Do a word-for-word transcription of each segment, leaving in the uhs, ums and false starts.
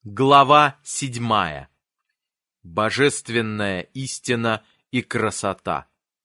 Глава седьмая. Божественная истина и красота.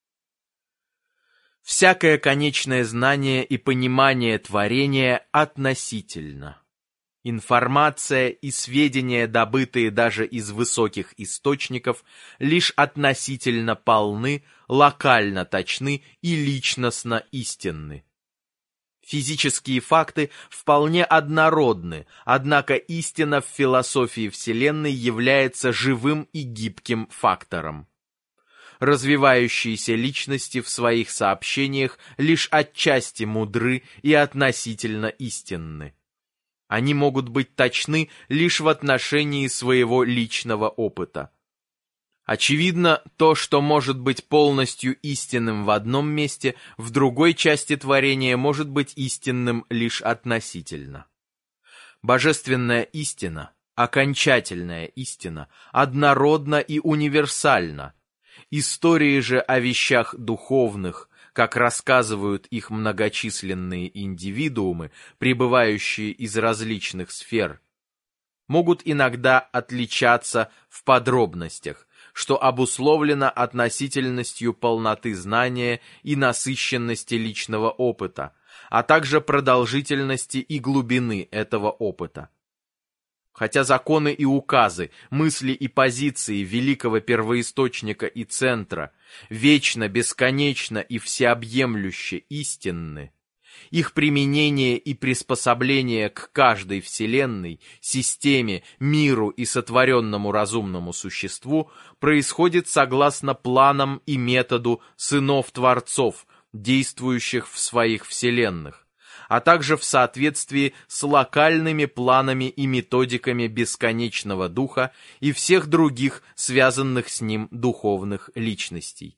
Всякое конечное знание и понимание творения относительно. Информация и сведения, добытые даже из высоких источников, лишь относительно полны, локально точны и личностно истинны. Физические факты вполне однородны, однако истина в философии Вселенной является живым и гибким фактором. Развивающиеся личности в своих сообщениях лишь отчасти мудры и относительно истинны. Они могут быть точны лишь в отношении своего личного опыта. Очевидно, то, что может быть полностью истинным в одном месте, в другой части творения может быть истинным лишь относительно. Божественная истина, окончательная истина, однородна и универсальна. Истории же о вещах духовных, как рассказывают их многочисленные индивидуумы, пребывающие из различных сфер, могут иногда отличаться в подробностях, что обусловлено относительностью полноты знания и насыщенности личного опыта, а также продолжительности и глубины этого опыта. Хотя законы и указы, мысли и позиции великого первоисточника и центра вечно, бесконечно и всеобъемлюще истинны, их применение и приспособление к каждой вселенной, системе, миру и сотворенному разумному существу происходит согласно планам и методу сынов-творцов, действующих в своих вселенных, а также в соответствии с локальными планами и методиками бесконечного духа и всех других связанных с ним духовных личностей.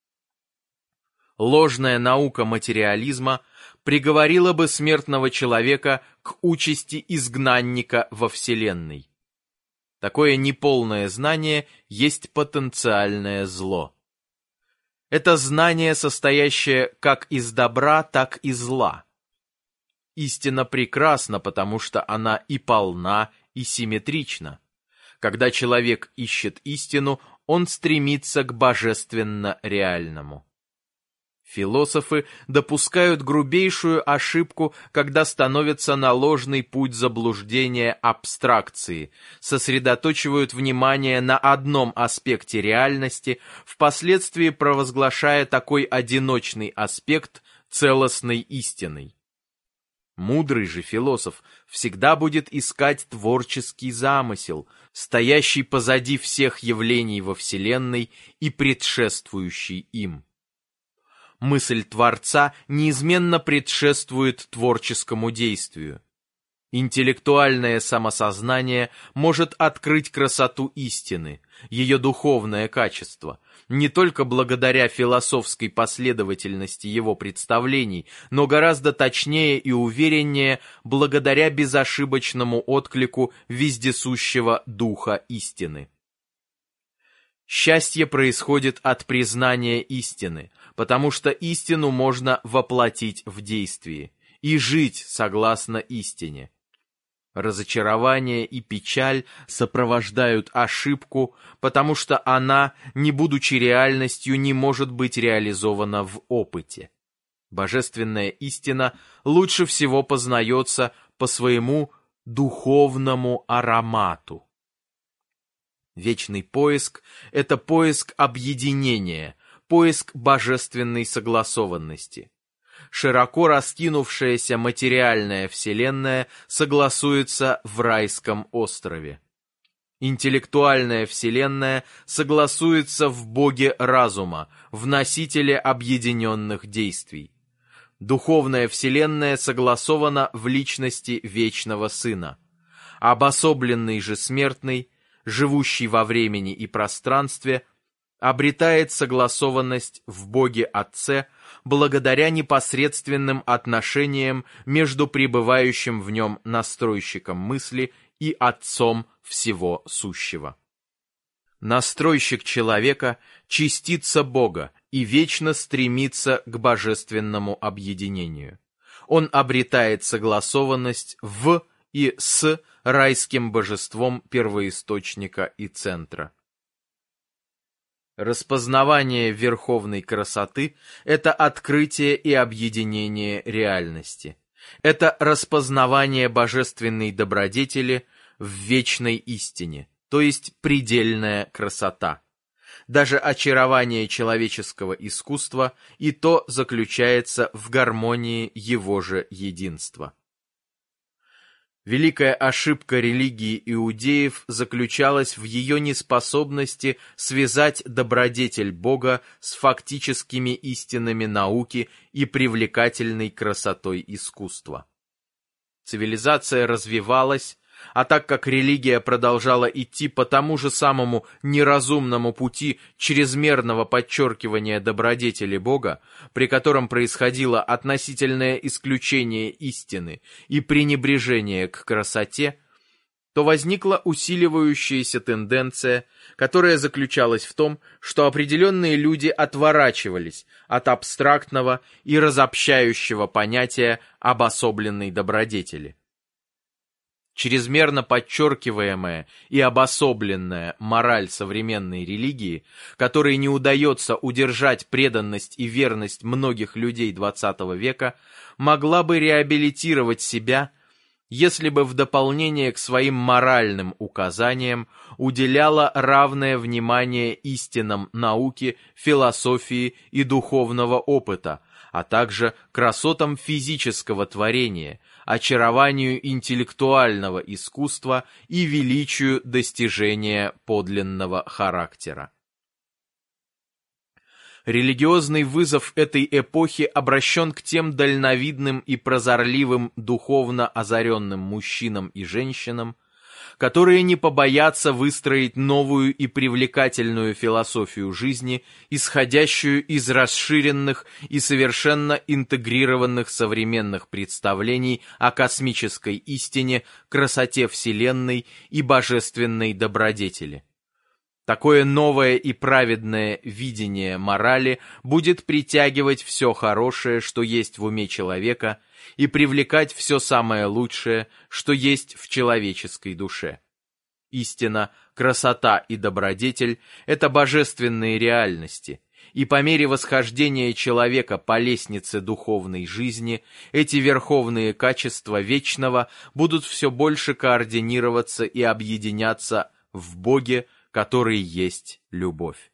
Ложная наука материализма приговорила бы смертного человека к участи изгнанника во Вселенной. Такое неполное знание есть потенциальное зло. Это знание, состоящее как из добра, так и зла. Истина прекрасна, потому что она и полна, и симметрична. Когда человек ищет истину, он стремится к божественно-реальному. Философы допускают грубейшую ошибку, когда становятся на ложный путь заблуждения абстракции, сосредоточивают внимание на одном аспекте реальности, впоследствии провозглашая такой одиночный аспект целостной истиной. Мудрый же философ всегда будет искать творческий замысел, стоящий позади всех явлений во Вселенной и предшествующий им. Мысль Творца неизменно предшествует творческому действию. Интеллектуальное самосознание может открыть красоту истины, ее духовное качество, не только благодаря философской последовательности его представлений, но гораздо точнее и увереннее благодаря безошибочному отклику вездесущего духа истины. Счастье происходит от признания истины, потому что истину можно воплотить в действии и жить согласно истине. Разочарование и печаль сопровождают ошибку, потому что она, не будучи реальностью, не может быть реализована в опыте. Божественная истина лучше всего познается по своему духовному аромату. Вечный поиск — это поиск объединения, поиск божественной согласованности. Широко раскинувшаяся материальная вселенная согласуется в райском острове. Интеллектуальная вселенная согласуется в Боге разума, в носителе объединенных действий. Духовная вселенная согласована в личности Вечного Сына. Обособленный же смертный, живущий во времени и пространстве, обретает согласованность в Боге Отце благодаря непосредственным отношениям между пребывающим в нем настройщиком мысли и Отцом всего сущего. Настройщик человека — частица Бога и вечно стремится к божественному объединению. Он обретает согласованность в и с райским божеством первоисточника и центра. Распознавание верховной красоты – это открытие и объединение реальности. Это распознавание божественной добродетели в вечной истине, то есть предельная красота. Даже очарование человеческого искусства и то заключается в гармонии его же единства. Великая ошибка религии иудеев заключалась в ее неспособности связать добродетель Бога с фактическими истинами науки и привлекательной красотой искусства. Цивилизация развивалась, а так как религия продолжала идти по тому же самому неразумному пути чрезмерного подчеркивания добродетели Бога, при котором происходило относительное исключение истины и пренебрежение к красоте, то возникла усиливающаяся тенденция, которая заключалась в том, что определенные люди отворачивались от абстрактного и разобщающего понятия обособленной добродетели. Чрезмерно подчеркиваемая и обособленная мораль современной религии, которой не удается удержать преданность и верность многих людей двадцатого века, могла бы реабилитировать себя, если бы в дополнение к своим моральным указаниям уделяла равное внимание истинам науки, философии и духовного опыта, а также красотам физического творения, очарованию интеллектуального искусства и величию достижения подлинного характера. Религиозный вызов этой эпохи обращен к тем дальновидным и прозорливым духовно озаренным мужчинам и женщинам, которые не побоятся выстроить новую и привлекательную философию жизни, исходящую из расширенных и совершенно интегрированных современных представлений о космической истине, красоте Вселенной и божественной добродетели. Такое новое и праведное видение морали будет притягивать все хорошее, что есть в уме человека, и привлекать все самое лучшее, что есть в человеческой душе. Истина, красота и добродетель – это божественные реальности, и по мере восхождения человека по лестнице духовной жизни эти верховные качества вечного будут все больше координироваться и объединяться в Боге, который есть любовь.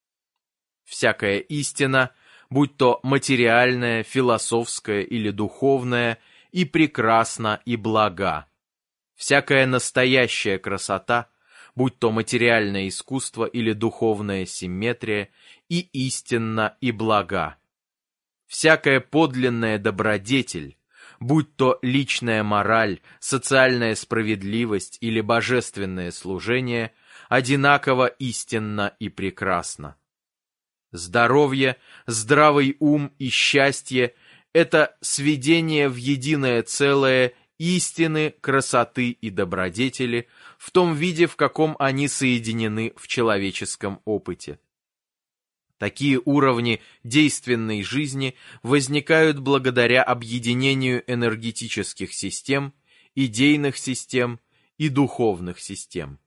Всякая истина, будь то материальная, философская или духовная, и прекрасна, и блага. Всякая настоящая красота, будь то материальное искусство или духовная симметрия, и истинна, и блага. Всякая подлинная добродетель, будь то личная мораль, социальная справедливость или божественное служение, одинаково истинно и прекрасно. Здоровье, здравый ум и счастье – это сведение в единое целое истины, красоты и добродетели в том виде, в каком они соединены в человеческом опыте. Такие уровни действенной жизни возникают благодаря объединению энергетических систем, идейных систем и духовных систем.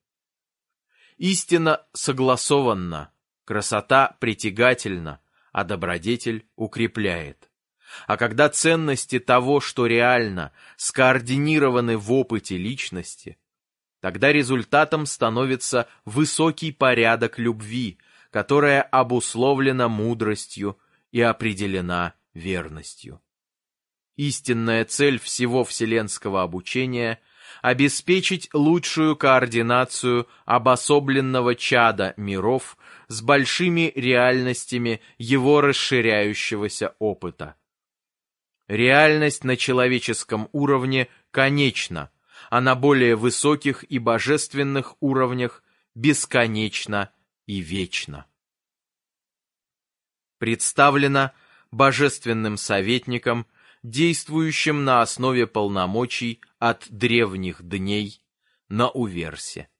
Истина согласованна, красота притягательна, а добродетель укрепляет. А когда ценности того, что реально, скоординированы в опыте личности, тогда результатом становится высокий порядок любви, которая обусловлена мудростью и определена верностью. Истинная цель всего вселенского обучения – обеспечить лучшую координацию обособленного чада миров с большими реальностями его расширяющегося опыта. Реальность на человеческом уровне конечна, а на более высоких и божественных уровнях бесконечна и вечна. Представлена божественным советником, действующим на основе полномочий от древних дней на уверсе.